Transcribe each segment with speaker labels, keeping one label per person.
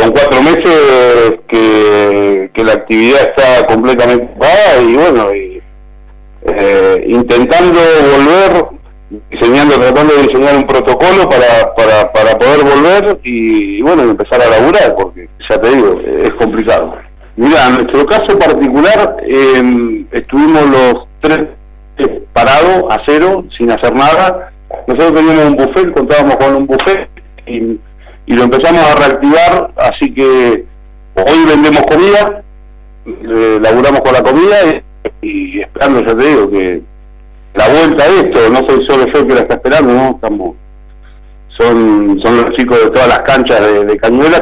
Speaker 1: son 4 meses que la actividad está completamente parada y bueno, intentando volver, tratando de diseñar un protocolo para poder volver y bueno, empezar a laburar, porque ya te digo, es complicado. Mira, en nuestro caso particular, estuvimos los 3 parados a cero, sin hacer nada. Nosotros teníamos un buffet, contábamos con un buffet y lo empezamos a reactivar, así que hoy vendemos comida, laburamos con la comida y esperando, ya te digo, que la vuelta de esto, no soy solo yo que la está esperando, ¿no? Son los chicos de todas las canchas de Cañuelas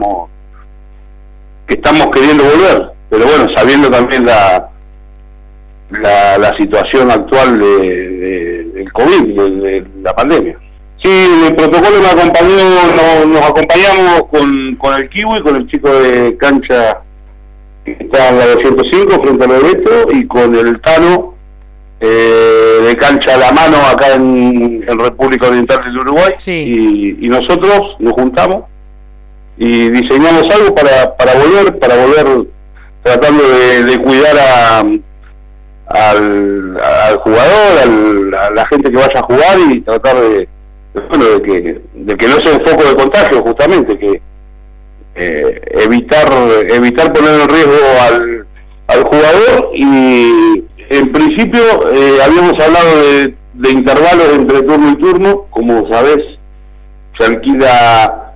Speaker 1: que estamos queriendo volver, pero bueno, sabiendo también la situación actual del COVID, de la pandemia. Sí, el protocolo nos acompañamos con el Kiwi, con el chico de cancha que está en la 205 frente a Loreto, y con el Tano de cancha a la mano acá en República Oriental del Uruguay. Sí. Y nosotros nos juntamos y diseñamos algo para volver tratando de cuidar al jugador, a la gente que vaya a jugar, y tratar de que no sea un foco de contagio, justamente, que evitar poner en riesgo al jugador. Y en principio habíamos hablado de intervalos entre turno y turno. Como sabés, se alquila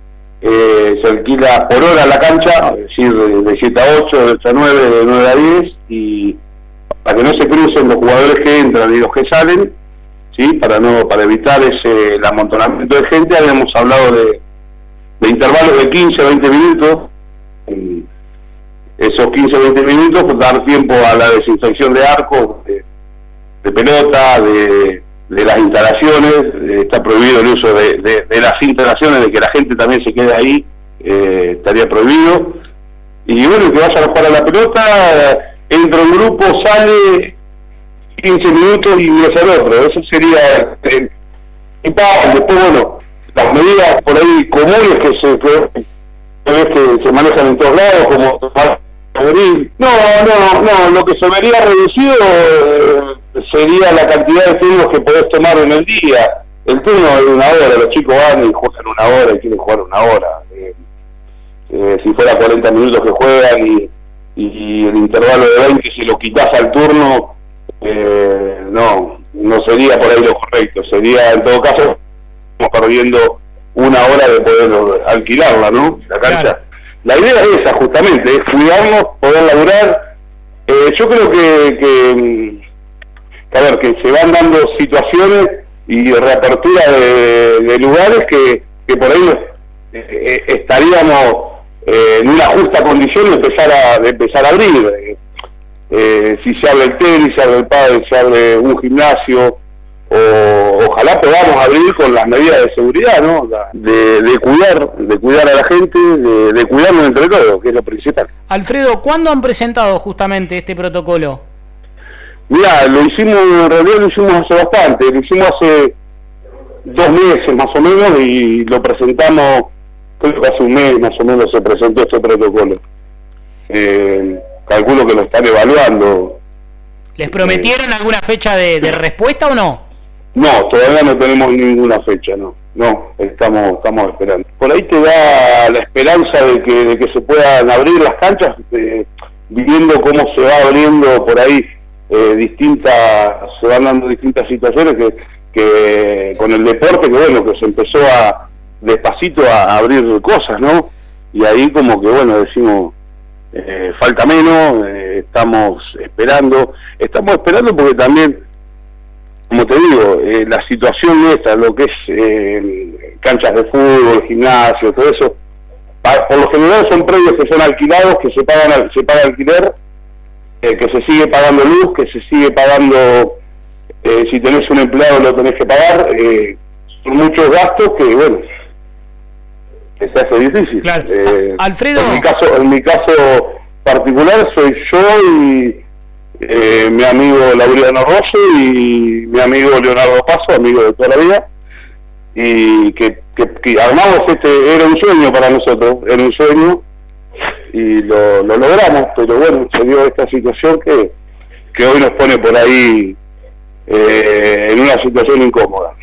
Speaker 1: por hora la cancha, es decir, de 7 a 8, de 8 a 9, de 9 a 10, y para que no se crucen los jugadores que entran y los que salen, ¿sí? Para evitar el amontonamiento de gente, habíamos hablado de intervalos de 15 a 20 minutos. Esos 15 a 20 minutos, pues, dar tiempo a la desinfección de arcos, de pelota, de las instalaciones. Está prohibido el uso de las instalaciones, de que la gente también se quede ahí, estaría prohibido. Y bueno, que vayan a jugar a la pelota, entra un grupo, sale 15 minutos y ingresa el otro. Eso sería y después, bueno, las medidas por ahí comunes que se manejan en todos lados, como no, lo que se vería reducido sería la cantidad de turnos que podés tomar en el día. El turno es 1 hora, los chicos van y juegan 1 hora y quieren jugar 1 hora. Si fuera 40 minutos que juegan y el intervalo de 20, si lo quitas al turno, no sería por ahí lo correcto. Sería, en todo caso, estamos perdiendo 1 hora de poder alquilarla, ¿no? La cancha. Claro. La idea es esa, justamente, es cuidarnos, poder laburar. Yo creo que se van dando situaciones y reapertura de lugares que por ahí estaríamos en una justa condición de empezar a abrir. Si se abre el tenis, se abre el pádel, se abre un gimnasio, ojalá podamos abrir con las medidas de seguridad, ¿no? De cuidar a la gente, de cuidarnos entre todos, que es lo principal.
Speaker 2: Alfredo, ¿cuándo han presentado justamente este protocolo?
Speaker 1: Mirá, en realidad lo hicimos hace bastante, lo hicimos hace 2 meses más o menos, y lo presentamos, creo que hace 1 mes más o menos se presentó este protocolo. Calculo que lo están evaluando.
Speaker 2: ¿Les prometieron alguna fecha de respuesta o no?
Speaker 1: No, todavía no tenemos ninguna fecha, no, estamos esperando. Por ahí te da la esperanza de que se puedan abrir las canchas, viendo cómo se va abriendo por ahí se van dando distintas situaciones que con el deporte, que bueno, que se empezó despacito a abrir cosas, ¿no? Y ahí como que bueno, decimos, falta menos, estamos esperando porque también, como te digo, la situación esta, lo que es canchas de fútbol, gimnasio, todo eso, por lo general son predios que son alquilados, que se paga alquiler, que se sigue pagando luz, que se sigue pagando, si tenés un empleado lo tenés que pagar, son muchos gastos que, bueno, se hace difícil.
Speaker 2: Claro. Alfredo,
Speaker 1: en mi caso particular soy yo y mi amigo Laureano Rosso y mi amigo Leonardo Paso, amigo de toda la vida, y que que armamos era un sueño para nosotros, era un sueño, y lo logramos, pero bueno, se dio esta situación que hoy nos pone por ahí en una situación incómoda.